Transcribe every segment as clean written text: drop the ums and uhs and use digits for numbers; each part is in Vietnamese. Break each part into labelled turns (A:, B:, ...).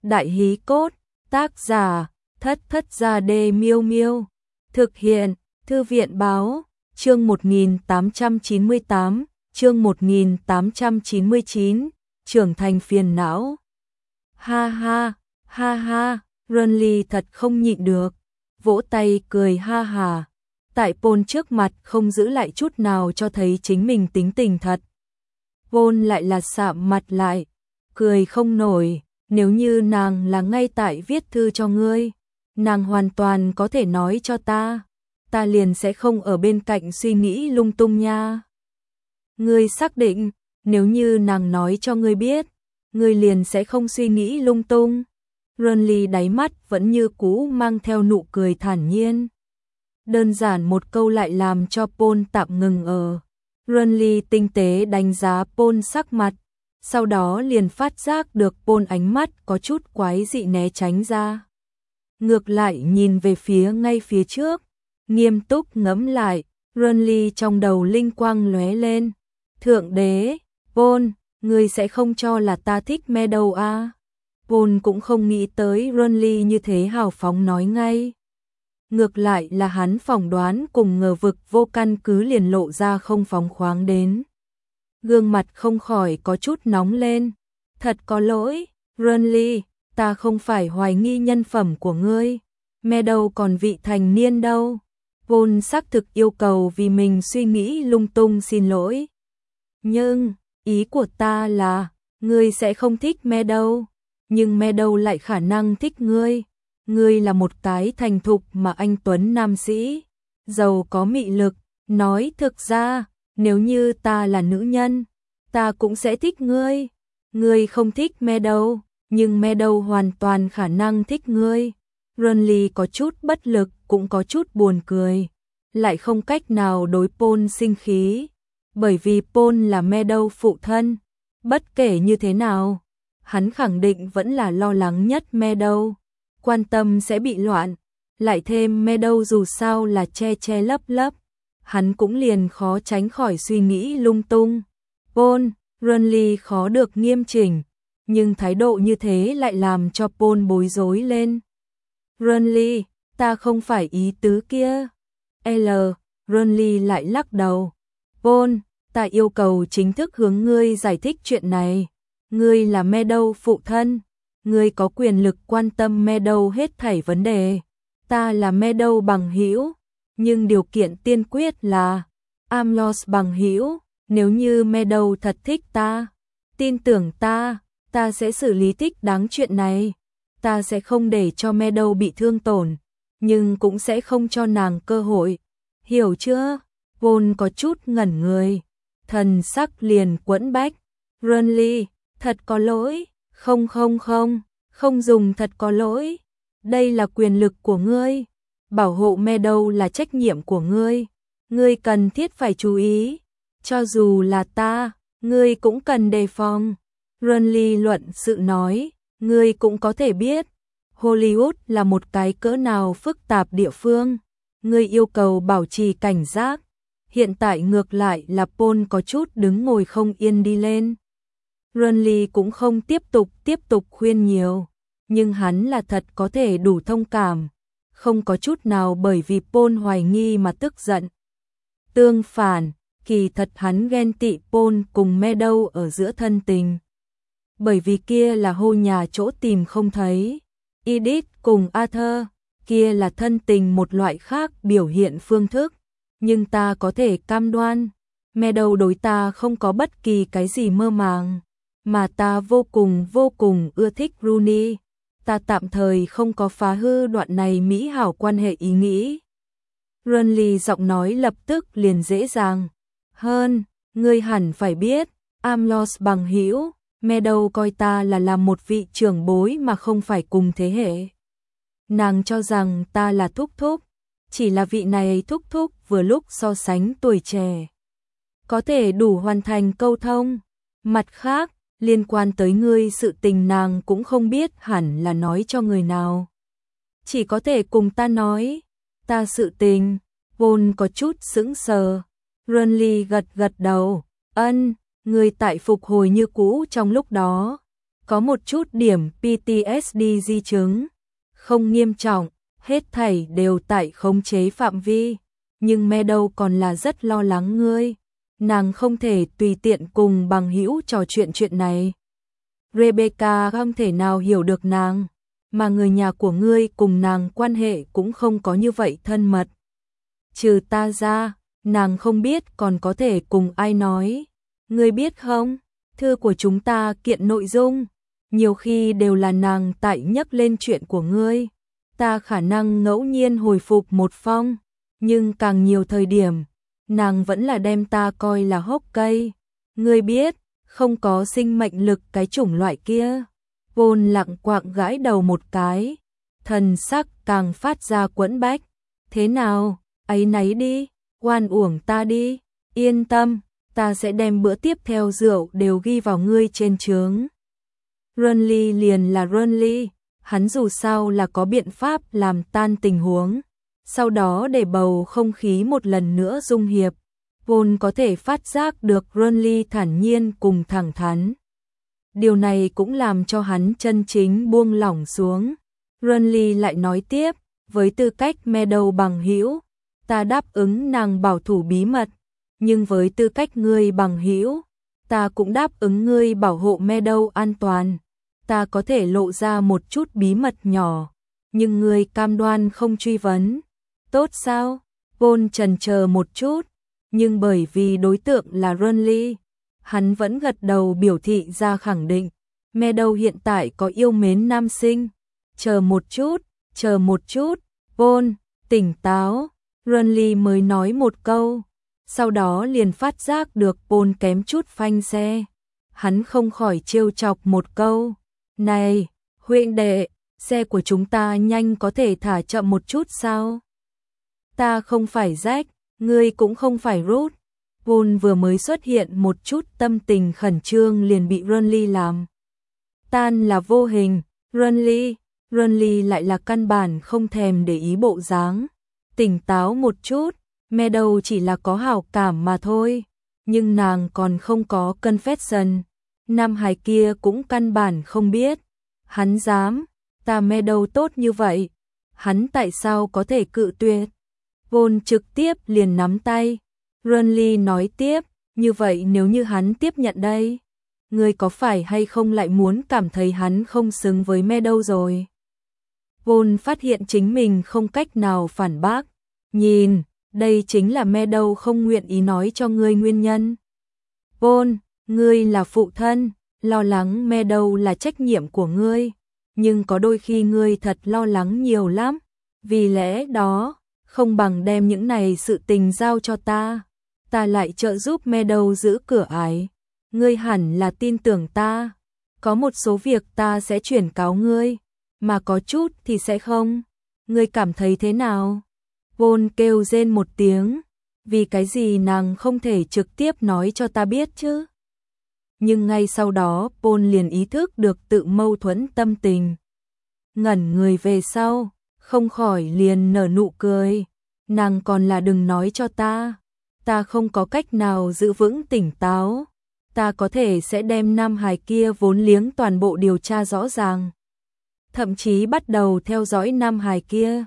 A: Đại hí cốt, tác giả, Thất Thất Gia Đê Miêu Miêu. Thực hiện, Thư viện báo, chương 1898, chương 1899, trưởng thành phiền não. Ha ha, Renly thật không nhịn được, vỗ tay cười ha hà. Tại Paul trước mặt không giữ lại chút nào cho thấy chính mình tính tình thật. Paul lại là sạm mặt lại, cười không nổi, nếu như nàng là ngay tại viết thư cho ngươi, nàng hoàn toàn có thể nói cho ta liền sẽ không ở bên cạnh suy nghĩ lung tung nha. Ngươi xác định, nếu như nàng nói cho ngươi biết, ngươi liền sẽ không suy nghĩ lung tung. Renly đáy mắt vẫn như cũ mang theo nụ cười thản nhiên. Đơn giản một câu lại làm cho Paul tạm ngừng ở. Renly tinh tế đánh giá Paul sắc mặt, sau đó liền phát giác được Paul ánh mắt có chút quái dị né tránh ra. Ngược lại nhìn về phía ngay phía trước, nghiêm túc ngẫm lại, Renly trong đầu linh quang lóe lên. Thượng đế, Paul, ngươi sẽ không cho là ta thích Meadow à? Paul cũng không nghĩ tới Renly như thế hào phóng nói ngay. Ngược lại là hắn phỏng đoán cùng ngờ vực vô căn cứ liền lộ ra không phóng khoáng đến. Gương mặt không khỏi có chút nóng lên. Thật có lỗi, Renly, ta không phải hoài nghi nhân phẩm của ngươi. Meadow còn vị thành niên đâu. Paul xác thực yêu cầu vì mình suy nghĩ lung tung xin lỗi. Nhưng, ý của ta là, ngươi sẽ không thích Meadow, nhưng Meadow lại khả năng thích ngươi. Ngươi là một cái thành thục mà anh tuấn nam sĩ, giàu có mị lực, nói thực ra, nếu như ta là nữ nhân, ta cũng sẽ thích ngươi. Ngươi không thích Meadow, nhưng Meadow hoàn toàn khả năng thích ngươi. Renly có chút bất lực, cũng có chút buồn cười, lại không cách nào đối Paul sinh khí, bởi vì Paul là Meadow phụ thân. Bất kể như thế nào, hắn khẳng định vẫn là lo lắng nhất Meadow, quan tâm sẽ bị loạn, lại thêm Meadow dù sao là che che lấp lấp, hắn cũng liền khó tránh khỏi suy nghĩ lung tung. Paul, Renly khó được nghiêm chỉnh, nhưng thái độ như thế lại làm cho Paul bối rối lên. Renly, ta không phải ý tứ kia. Renly lại lắc đầu. Paul, ta yêu cầu chính thức hướng ngươi giải thích chuyện này. Ngươi là Meadow phụ thân, ngươi có quyền lực quan tâm Meadow hết thảy vấn đề. Ta là Meadow bằng hữu, nhưng điều kiện tiên quyết là Amlos bằng hữu. Nếu như Meadow thật thích ta, tin tưởng ta sẽ xử lý thích đáng chuyện này. Ta sẽ không để cho Meadow bị thương tổn, nhưng cũng sẽ không cho nàng cơ hội. Hiểu chưa? Paul có chút ngẩn người, thần sắc liền quẫn bách. Renly, thật có lỗi. Không dùng thật có lỗi. Đây là quyền lực của ngươi. Bảo hộ Meadow là trách nhiệm của ngươi. Ngươi cần thiết phải chú ý. Cho dù là ta, ngươi cũng cần đề phòng. Renly luận sự nói, ngươi cũng có thể biết, Hollywood là một cái cỡ nào phức tạp địa phương. Ngươi yêu cầu bảo trì cảnh giác. Hiện tại ngược lại là Paul có chút đứng ngồi không yên đi lên. Renly cũng không tiếp tục khuyên nhiều, nhưng hắn là thật có thể đủ thông cảm, không có chút nào bởi vì Paul hoài nghi mà tức giận. Tương phản, kỳ thật hắn ghen tị Paul cùng Meadow ở giữa thân tình. Bởi vì kia là hô nhà chỗ tìm không thấy. Edith cùng Arthur, kia là thân tình một loại khác biểu hiện phương thức. Nhưng ta có thể cam đoan, Meadow đối ta không có bất kỳ cái gì mơ màng. Mà ta vô cùng ưa thích Rooney. Ta tạm thời không có phá hư đoạn này mỹ hảo quan hệ ý nghĩ. Renly giọng nói lập tức liền dễ dàng hơn. Ngươi hẳn phải biết, Amlos bằng hữu, Meadow coi ta là làm một vị trưởng bối mà không phải cùng thế hệ. Nàng cho rằng ta là thúc thúc, chỉ là vị này thúc thúc vừa lúc so sánh tuổi trẻ, có thể đủ hoàn thành câu thông. Mặt khác, liên quan tới ngươi sự tình nàng cũng không biết hẳn là nói cho người nào. Chỉ có thể cùng ta nói. Ta sự tình. Paul có chút sững sờ. Renly gật đầu. Ngươi tại phục hồi như cũ trong lúc đó. có một chút điểm PTSD di chứng, không nghiêm trọng, hết thảy đều tại khống chế phạm vi, nhưng Meadow còn là rất lo lắng ngươi, nàng không thể tùy tiện cùng bằng hữu trò chuyện này. Rebecca không thể nào hiểu được nàng, mà người nhà của ngươi cùng nàng quan hệ cũng không có như vậy thân mật. Trừ ta ra, nàng không biết còn có thể cùng ai nói. Ngươi biết không, thư của chúng ta kiện nội dung, nhiều khi đều là nàng tại nhắc lên chuyện của ngươi. Ta khả năng ngẫu nhiên hồi phục một phong, nhưng càng nhiều thời điểm, nàng vẫn là đem ta coi là hốc cây. Ngươi biết, không có sinh mệnh lực cái chủng loại kia. Paul lặng quạng gãi đầu một cái, thần sắc càng phát ra quẫn bách. Thế nào, áy náy đi, oan uổng ta đi, yên tâm, ta sẽ đem bữa tiếp theo rượu đều ghi vào ngươi trên chướng. Renly liền là Renly, hắn dù sao là có biện pháp làm tan tình huống, sau đó để bầu không khí một lần nữa dung hiệp. Paul có thể phát giác được Renly thản nhiên cùng thẳng thắn. Điều này cũng làm cho hắn chân chính buông lỏng xuống. Renly lại nói tiếp, với tư cách Meadow bằng hữu, ta đáp ứng nàng bảo thủ bí mật, nhưng với tư cách ngươi bằng hữu, ta cũng đáp ứng ngươi bảo hộ Meadow an toàn. Ta có thể lộ ra một chút bí mật nhỏ, nhưng ngươi cam đoan không truy vấn. Tốt sao? Paul chần chờ một chút, nhưng bởi vì đối tượng là Renly, hắn vẫn gật đầu biểu thị ra khẳng định. Meadow hiện tại có yêu mến nam sinh. Chờ một chút, Paul, tỉnh táo. Renly mới nói một câu, sau đó liền phát giác được Paul kém chút phanh xe. Hắn không khỏi trêu chọc một câu, này, huynh đệ, xe của chúng ta nhanh có thể thả chậm một chút sao? Ta không phải Jack, ngươi cũng không phải Ruth. Paul vừa mới xuất hiện một chút tâm tình khẩn trương liền bị Renly làm tan là vô hình. Renly lại là căn bản không thèm để ý bộ dáng. Tỉnh táo một chút, Meadow chỉ là có hảo cảm mà thôi, nhưng nàng còn không có confession. Nam hài kia cũng căn bản không biết. Hắn dám, ta Meadow tốt như vậy, hắn tại sao có thể cự tuyệt? Paul trực tiếp liền nắm tay. Renly nói tiếp, như vậy nếu như hắn tiếp nhận đây, ngươi có phải hay không lại muốn cảm thấy hắn không xứng với Meadow rồi? Paul phát hiện chính mình không cách nào phản bác. Nhìn, đây chính là Meadow không nguyện ý nói cho ngươi nguyên nhân. Paul, ngươi là phụ thân, lo lắng Meadow là trách nhiệm của ngươi, nhưng có đôi khi ngươi thật lo lắng nhiều lắm, vì lẽ đó, không bằng đem những này sự tình giao cho ta lại trợ giúp Meadow giữ cửa ải. Ngươi hẳn là tin tưởng ta, có một số việc ta sẽ chuyển cáo ngươi, mà có chút thì sẽ không. Ngươi cảm thấy thế nào? Paul kêu rên một tiếng, vì cái gì nàng không thể trực tiếp nói cho ta biết chứ? Nhưng ngay sau đó Paul liền ý thức được tự mâu thuẫn tâm tình. Ngẩn người về sau, không khỏi liền nở nụ cười. Nàng còn là đừng nói cho ta không có cách nào giữ vững tỉnh táo. Ta có thể sẽ đem nam hài kia vốn liếng toàn bộ điều tra rõ ràng. Thậm chí bắt đầu theo dõi nam hài kia.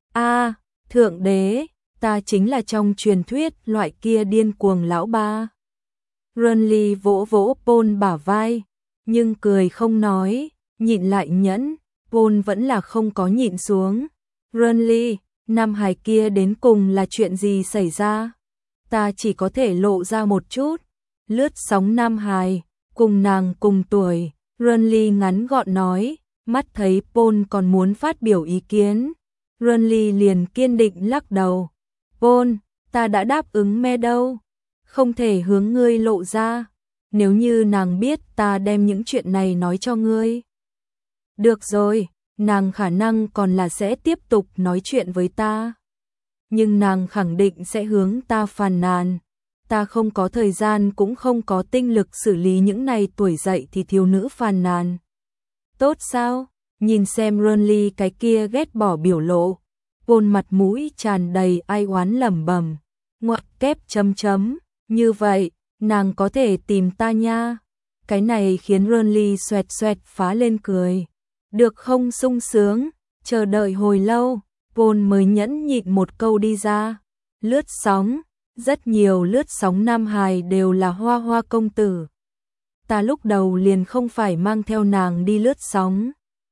A: Thượng đế, ta chính là trong truyền thuyết loại kia điên cuồng lão ba. Renly vỗ vỗ Paul bả vai, nhưng cười không nói, nhịn lại nhẫn. Paul vẫn là không có nhịn xuống. Renly, nam hài kia đến cùng là chuyện gì xảy ra? Ta chỉ có thể lộ ra một chút. Lướt sóng nam hài, cùng nàng cùng tuổi. Renly ngắn gọn nói, mắt thấy Paul còn muốn phát biểu ý kiến. Renly liền kiên định lắc đầu. Paul, ta đã đáp ứng Meadow, không thể hướng ngươi lộ ra. Nếu như nàng biết ta đem những chuyện này nói cho ngươi. Được rồi, nàng khả năng còn là sẽ tiếp tục nói chuyện với ta. Nhưng nàng khẳng định sẽ hướng ta phàn nàn. Ta không có thời gian cũng không có tinh lực xử lý những này tuổi dậy thì thiếu nữ phàn nàn. Tốt sao? Nhìn xem Renly cái kia ghét bỏ biểu lộ. Paul mặt mũi tràn đầy ai oán lẩm bẩm. Ngoặc kép chấm chấm. Như vậy, nàng có thể tìm ta nha. Cái này khiến Ronly xoẹt xoẹt phá lên cười. Được không sung sướng, chờ đợi hồi lâu, Paul mới nhẫn nhịn một câu đi ra. Lướt sóng, rất nhiều lướt sóng nam hài đều là hoa hoa công tử. Ta lúc đầu liền không phải mang theo nàng đi lướt sóng.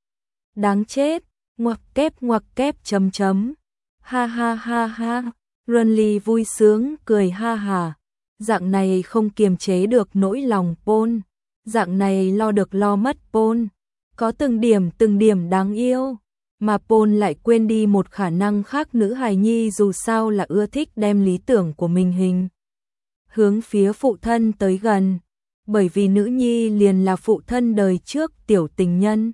A: Đáng chết, ngoặc kép chấm chấm. Ha ha ha ha, Ronly vui sướng cười ha hà. Dạng này không kiềm chế được nỗi lòng Paul. Dạng này lo được lo mất Paul. Có từng điểm đáng yêu. Mà Paul lại quên đi một khả năng khác, nữ hài nhi dù sao là ưa thích đem lý tưởng của mình hình hướng phía phụ thân tới gần. Bởi vì nữ nhi liền là phụ thân đời trước tiểu tình nhân.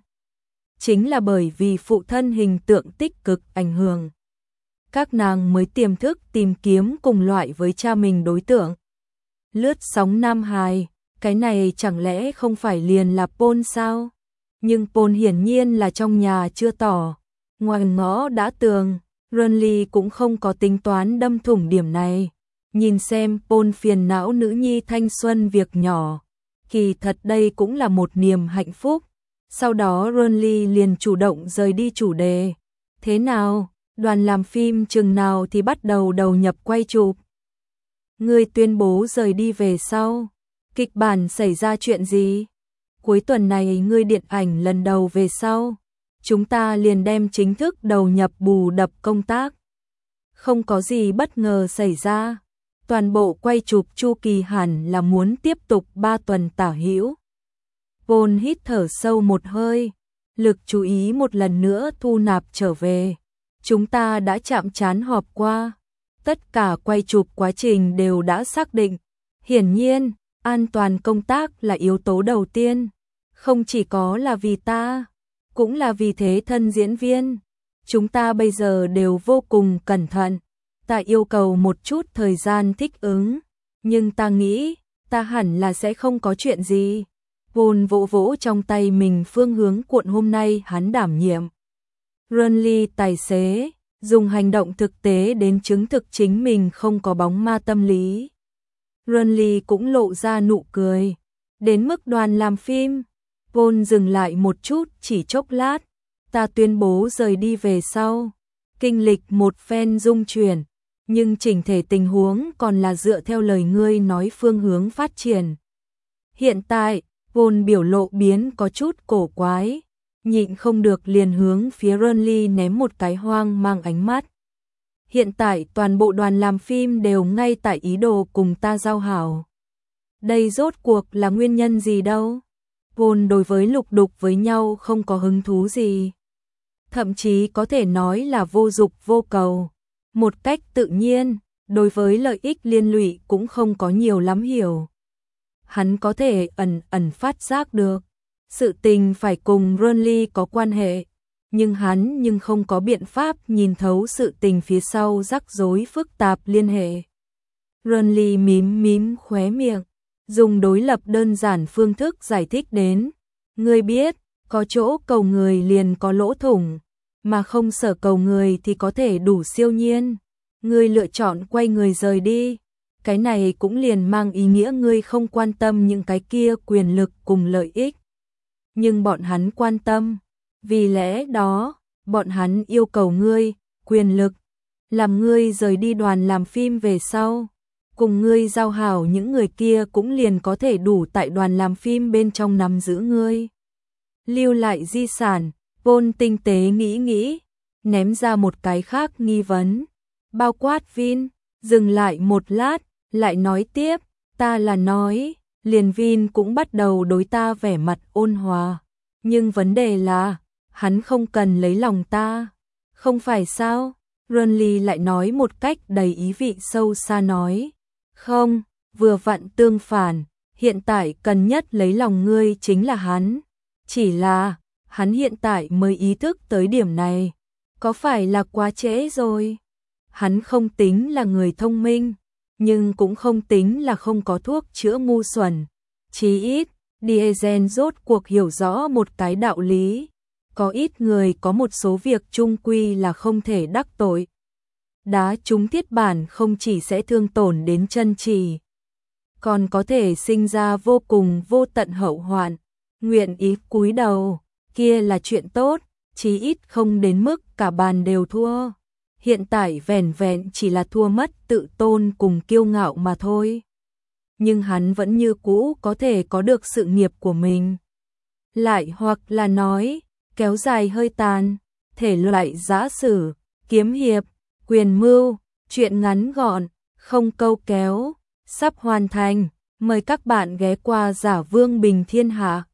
A: Chính là bởi vì phụ thân hình tượng tích cực ảnh hưởng, các nàng mới tiềm thức tìm kiếm cùng loại với cha mình đối tượng. Lướt sóng nam hài, cái này chẳng lẽ không phải liền là Paul sao? Nhưng Paul hiển nhiên là trong nhà chưa tỏ, ngoài ngõ đã tường, Ronly cũng không có tính toán đâm thủng điểm này. Nhìn xem Paul phiền não nữ nhi thanh xuân việc nhỏ, kỳ thật đây cũng là một niềm hạnh phúc. Sau đó Ronly liền chủ động rời đi chủ đề. Thế nào, đoàn làm phim chừng nào thì bắt đầu đầu nhập quay chụp? Ngươi tuyên bố rời đi về sau, kịch bản xảy ra chuyện gì? Cuối tuần này ngươi điện ảnh lần đầu về sau, chúng ta liền đem chính thức đầu nhập bù đập công tác. Không có gì bất ngờ xảy ra, toàn bộ quay chụp chu kỳ hẳn là muốn tiếp tục 3 tuần tả hữu. Paul hít thở sâu một hơi, lực chú ý một lần nữa thu nạp trở về. Chúng ta đã chạm trán họp qua, tất cả quay chụp quá trình đều đã xác định. Hiển nhiên, an toàn công tác là yếu tố đầu tiên, không chỉ có là vì ta, cũng là vì thế thân diễn viên. Chúng ta bây giờ đều vô cùng cẩn thận, ta yêu cầu một chút thời gian thích ứng, nhưng ta nghĩ, ta hẳn là sẽ không có chuyện gì. Paul vỗ vỗ trong tay mình phương hướng cuộn hôm nay hắn đảm nhiệm. Ronly tài xế, dùng hành động thực tế đến chứng thực chính mình không có bóng ma tâm lý. Ronly cũng lộ ra nụ cười. Đến mức đoàn làm phim, Paul dừng lại một chút chỉ chốc lát. Ta tuyên bố rời đi về sau. Kinh lịch một phen rung chuyển, nhưng chỉnh thể tình huống còn là dựa theo lời ngươi nói phương hướng phát triển. Hiện tại, Paul biểu lộ biến có chút cổ quái, nhịn không được liền hướng phía Ronly ném một cái hoang mang ánh mắt. Hiện tại toàn bộ đoàn làm phim đều ngay tại ý đồ cùng ta giao hảo. Đây rốt cuộc là nguyên nhân gì đâu? Paul đối với lục đục với nhau không có hứng thú gì. Thậm chí có thể nói là vô dục vô cầu. Một cách tự nhiên, đối với lợi ích liên lụy cũng không có nhiều lắm hiểu. Hắn có thể ẩn phát giác được sự tình phải cùng Ronly có quan hệ, nhưng hắn không có biện pháp nhìn thấu sự tình phía sau rắc rối phức tạp liên hệ. Ronly mím khóe miệng, dùng đối lập đơn giản phương thức giải thích đến. Ngươi biết, có chỗ cầu người liền có lỗ thủng, mà không sở cầu người thì có thể đủ siêu nhiên. Ngươi lựa chọn quay người rời đi. Cái này cũng liền mang ý nghĩa ngươi không quan tâm những cái kia quyền lực cùng lợi ích. Nhưng bọn hắn quan tâm, vì lẽ đó, bọn hắn yêu cầu ngươi, quyền lực, làm ngươi rời đi đoàn làm phim về sau. Cùng ngươi giao hảo những người kia cũng liền có thể đủ tại đoàn làm phim bên trong nắm giữ ngươi. Lưu lại di sản, Paul tinh tế nghĩ, ném ra một cái khác nghi vấn. Bao quát Vin, dừng lại một lát, lại nói tiếp, ta là nói, liền Vin cũng bắt đầu đối ta vẻ mặt ôn hòa. Nhưng vấn đề là, hắn không cần lấy lòng ta. Không phải sao? Ronly lại nói một cách đầy ý vị sâu xa nói. Không, vừa vặn tương phản, hiện tại cần nhất lấy lòng ngươi chính là hắn. Chỉ là, hắn hiện tại mới ý thức tới điểm này. Có phải là quá trễ rồi? Hắn không tính là người thông minh, nhưng cũng không tính là không có thuốc chữa ngu xuẩn. Chí ít, Diesel rốt cuộc hiểu rõ một cái đạo lý. Có ít người có một số việc chung quy là không thể đắc tội. Đá trúng thiết bản không chỉ sẽ thương tổn đến chân chỉ. còn có thể sinh ra vô cùng vô tận hậu hoạn. Nguyện ý cúi đầu, kia là chuyện tốt, chí ít không đến mức cả bàn đều thua. Hiện tại vẻn vẹn chỉ là thua mất tự tôn cùng kiêu ngạo mà thôi. Nhưng hắn vẫn như cũ có thể có được sự nghiệp của mình. Lại hoặc là nói, kéo dài hơi tàn, thể loại giã sử, kiếm hiệp, quyền mưu, chuyện ngắn gọn, không câu kéo, sắp hoàn thành. Mời các bạn ghé qua Giả Vương Bình Thiên Hạ.